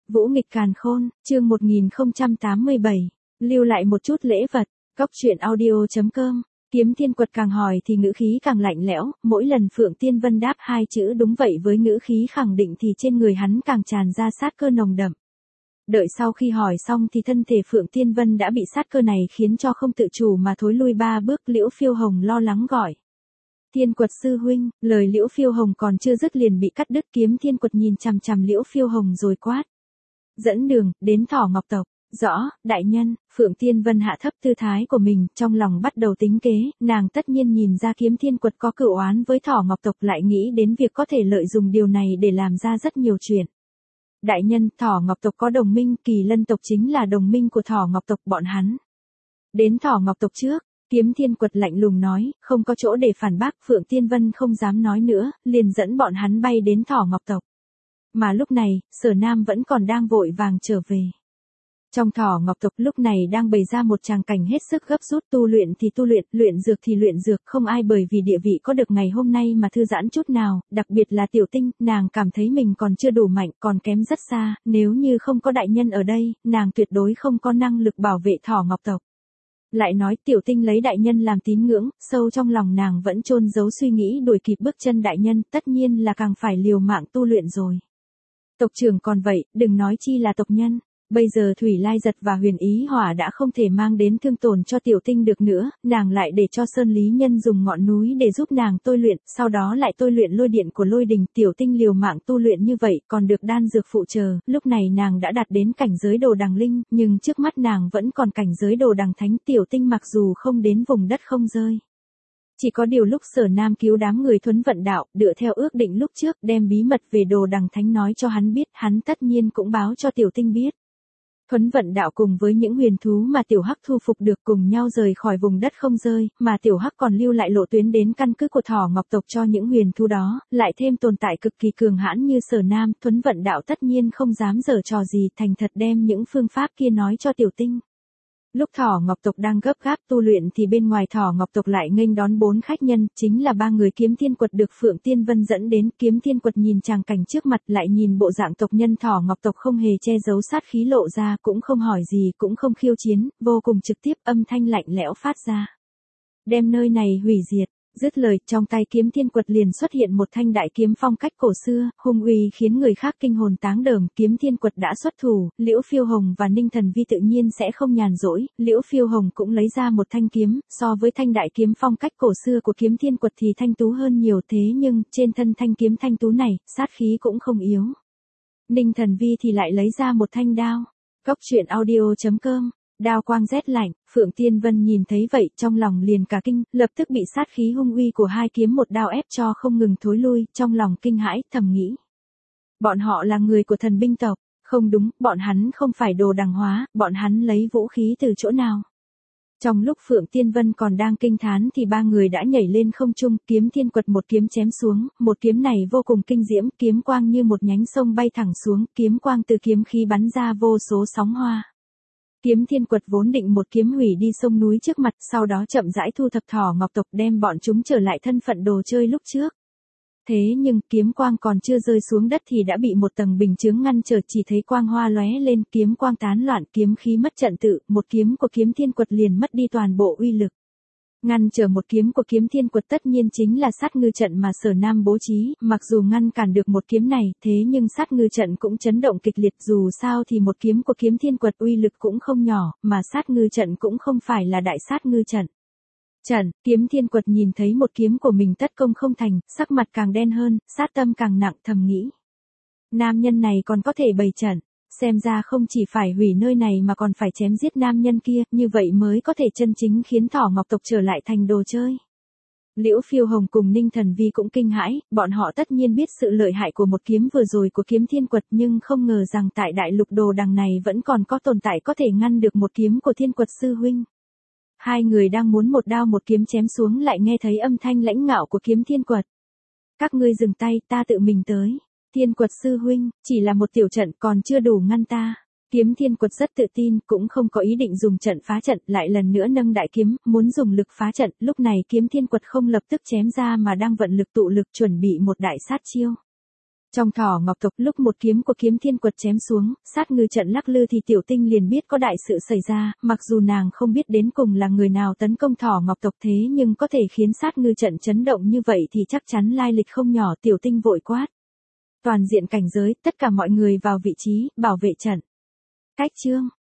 Vũ nghịch càn khôn, chương 1087, lưu lại một chút lễ vật, Cóc truyện audio.com. Kiếm Thiên Quật càng hỏi thì ngữ khí càng lạnh lẽo, mỗi lần Phượng Tiên Vân đáp hai chữ đúng vậy với ngữ khí khẳng định thì trên người hắn càng tràn ra sát cơ nồng đậm. Đợi sau khi hỏi xong thì thân thể Phượng Tiên Vân đã bị sát cơ này khiến cho không tự chủ mà thối lui 3 bước. Liễu Phiêu Hồng lo lắng gọi. Thiên Quật sư huynh, lời Liễu Phiêu Hồng còn chưa dứt liền bị cắt đứt. Kiếm Thiên Quật nhìn chằm chằm Liễu Phiêu Hồng rồi quát. Dẫn đường, đến Thỏ Ngọc tộc. Rõ, đại nhân. Phượng Tiên Vân hạ thấp tư thái của mình, trong lòng bắt đầu tính kế, nàng tất nhiên nhìn ra Kiếm Thiên Quật có cửu oán với Thỏ Ngọc tộc, lại nghĩ đến việc có thể lợi dụng điều này để làm ra rất nhiều chuyện. Đại nhân, Thỏ Ngọc tộc có đồng minh, Kỳ Lân tộc chính là đồng minh của Thỏ Ngọc tộc bọn hắn. Đến Thỏ Ngọc tộc trước, Kiếm Thiên Quật lạnh lùng nói, không có chỗ để phản bác. Phượng Tiên Vân không dám nói nữa, liền dẫn bọn hắn bay đến Thỏ Ngọc tộc. Mà lúc này, Sở Nam vẫn còn đang vội vàng trở về. Trong Thỏ Ngọc tộc lúc này đang bày ra một tràng cảnh hết sức gấp rút, tu luyện thì tu luyện, luyện dược thì luyện dược, không ai bởi vì địa vị có được ngày hôm nay mà thư giãn chút nào, đặc biệt là Tiểu Tinh, nàng cảm thấy mình còn chưa đủ mạnh, còn kém rất xa, nếu như không có đại nhân ở đây, nàng tuyệt đối không có năng lực bảo vệ Thỏ Ngọc tộc. Lại nói Tiểu Tinh lấy đại nhân làm tín ngưỡng, sâu trong lòng nàng vẫn chôn giấu suy nghĩ đuổi kịp bước chân đại nhân, tất nhiên là càng phải liều mạng tu luyện rồi. Tộc trưởng còn vậy, đừng nói chi là tộc nhân. Bây giờ Thủy Lai Giật và Huyền Ý Hỏa đã không thể mang đến thương tổn cho Tiểu Tinh được nữa, nàng lại để cho Sơn Lý Nhân dùng ngọn núi để giúp nàng tôi luyện, sau đó lại tôi luyện lôi điện của lôi đình. Tiểu Tinh liều mạng tu luyện như vậy, còn được đan dược phụ trợ, lúc này nàng đã đạt đến cảnh giới đồ đằng linh, nhưng trước mắt nàng vẫn còn cảnh giới đồ đằng thánh. Tiểu Tinh mặc dù không đến vùng đất không rơi. Chỉ có điều lúc Sở Nam cứu đám người Thuấn Vận Đạo, dựa theo ước định lúc trước, đem bí mật về đồ đằng thánh nói cho hắn biết, hắn tất nhiên cũng báo cho Tiểu Tinh biết. Thuấn Vận Đạo cùng với những huyền thú mà Tiểu Hắc thu phục được cùng nhau rời khỏi vùng đất không rơi, mà Tiểu Hắc còn lưu lại lộ tuyến đến căn cứ của Thỏ Ngọc tộc cho những huyền thú đó, lại thêm tồn tại cực kỳ cường hãn như Sở Nam. Thuấn Vận Đạo tất nhiên không dám giở trò gì, thành thật đem những phương pháp kia nói cho Tiểu Tinh. Lúc Thỏ Ngọc tộc đang gấp gáp tu luyện thì bên ngoài Thỏ Ngọc tộc lại nghênh đón 4 khách nhân, chính là 3 người Kiếm Thiên Quật được Phượng Tiên Vân dẫn đến. Kiếm Thiên Quật nhìn tràng cảnh trước mặt, lại nhìn bộ dạng tộc nhân Thỏ Ngọc tộc không hề che giấu sát khí lộ ra, cũng không hỏi gì, cũng không khiêu chiến, vô cùng trực tiếp, âm thanh lạnh lẽo phát ra. Đem nơi này hủy diệt. Dứt lời, trong tay Kiếm Thiên Quật liền xuất hiện một thanh đại kiếm phong cách cổ xưa, hung uy khiến người khác kinh hồn táng đờm. Kiếm Thiên Quật đã xuất thủ, Liễu Phiêu Hồng và Ninh Thần Vi tự nhiên sẽ không nhàn rỗi, Liễu Phiêu Hồng cũng lấy ra một thanh kiếm, so với thanh đại kiếm phong cách cổ xưa của Kiếm Thiên Quật thì thanh tú hơn nhiều, thế nhưng, trên thân thanh kiếm thanh tú này, sát khí cũng không yếu. Ninh Thần Vi thì lại lấy ra một thanh đao. Cóc truyện audio.com. Đao quang rét lạnh, Phượng Tiên Vân nhìn thấy vậy trong lòng liền cả kinh, lập tức bị sát khí hung uy của hai kiếm một đao ép cho không ngừng thối lui, trong lòng kinh hãi, thầm nghĩ. Bọn họ là người của thần binh tộc, không đúng, bọn hắn không phải đồ đằng hóa, bọn hắn lấy vũ khí từ chỗ nào. Trong lúc Phượng Tiên Vân còn đang kinh thán thì 3 người đã nhảy lên không trung, Kiếm Thiên Quật một kiếm chém xuống, một kiếm này vô cùng kinh diễm, kiếm quang như một nhánh sông bay thẳng xuống, kiếm quang từ kiếm khí bắn ra vô số sóng hoa. Kiếm Thiên Quật vốn định một kiếm hủy đi sông núi trước mặt, sau đó chậm rãi thu thập Thỏ Ngọc tộc đem bọn chúng trở lại thân phận đồ chơi lúc trước. Thế nhưng, kiếm quang còn chưa rơi xuống đất thì đã bị một tầng bình chướng ngăn trở, chỉ thấy quang hoa lóe lên, kiếm quang tán loạn, kiếm khí mất trận tự, một kiếm của Kiếm Thiên Quật liền mất đi toàn bộ uy lực. Ngăn trở một kiếm của Kiếm Thiên Quật tất nhiên chính là sát ngư trận mà Sở Nam bố trí, mặc dù ngăn cản được một kiếm này, thế nhưng sát ngư trận cũng chấn động kịch liệt, dù sao thì một kiếm của Kiếm Thiên Quật uy lực cũng không nhỏ, mà sát ngư trận cũng không phải là đại sát ngư trận. Kiếm Thiên Quật nhìn thấy một kiếm của mình tất công không thành, sắc mặt càng đen hơn, sát tâm càng nặng, thầm nghĩ. Nam nhân này còn có thể bày trận. Xem ra không chỉ phải hủy nơi này mà còn phải chém giết nam nhân kia, như vậy mới có thể chân chính khiến Thỏ Ngọc tộc trở lại thành đồ chơi. Liễu Phiêu Hồng cùng Ninh Thần Vi cũng kinh hãi, bọn họ tất nhiên biết sự lợi hại của một kiếm vừa rồi của Kiếm Thiên Quật, nhưng không ngờ rằng tại đại lục đồ đằng này vẫn còn có tồn tại có thể ngăn được một kiếm của Thiên Quật sư huynh. Hai người đang muốn một đao một kiếm chém xuống lại nghe thấy âm thanh lãnh ngạo của Kiếm Thiên Quật. Các ngươi dừng tay, ta tự mình tới. Thiên Quật sư huynh, chỉ là một tiểu trận còn chưa đủ ngăn ta. Kiếm Thiên Quật rất tự tin, cũng không có ý định dùng trận phá trận, lại lần nữa nâng đại kiếm, muốn dùng lực phá trận. Lúc này Kiếm Thiên Quật không lập tức chém ra mà đang vận lực tụ lực chuẩn bị một đại sát chiêu. Trong thỏ ngọc tộc lúc một kiếm của Kiếm Thiên Quật chém xuống, sát ngư trận lắc lư thì Tiểu Tinh liền biết có đại sự xảy ra, mặc dù nàng không biết đến cùng là người nào tấn công thỏ ngọc tộc thế nhưng có thể khiến sát ngư trận chấn động như vậy thì chắc chắn lai lịch không nhỏ. Tiểu Tinh vội quát. Toàn diện cảnh giới, tất cả mọi người vào vị trí, bảo vệ trận. Cách chương.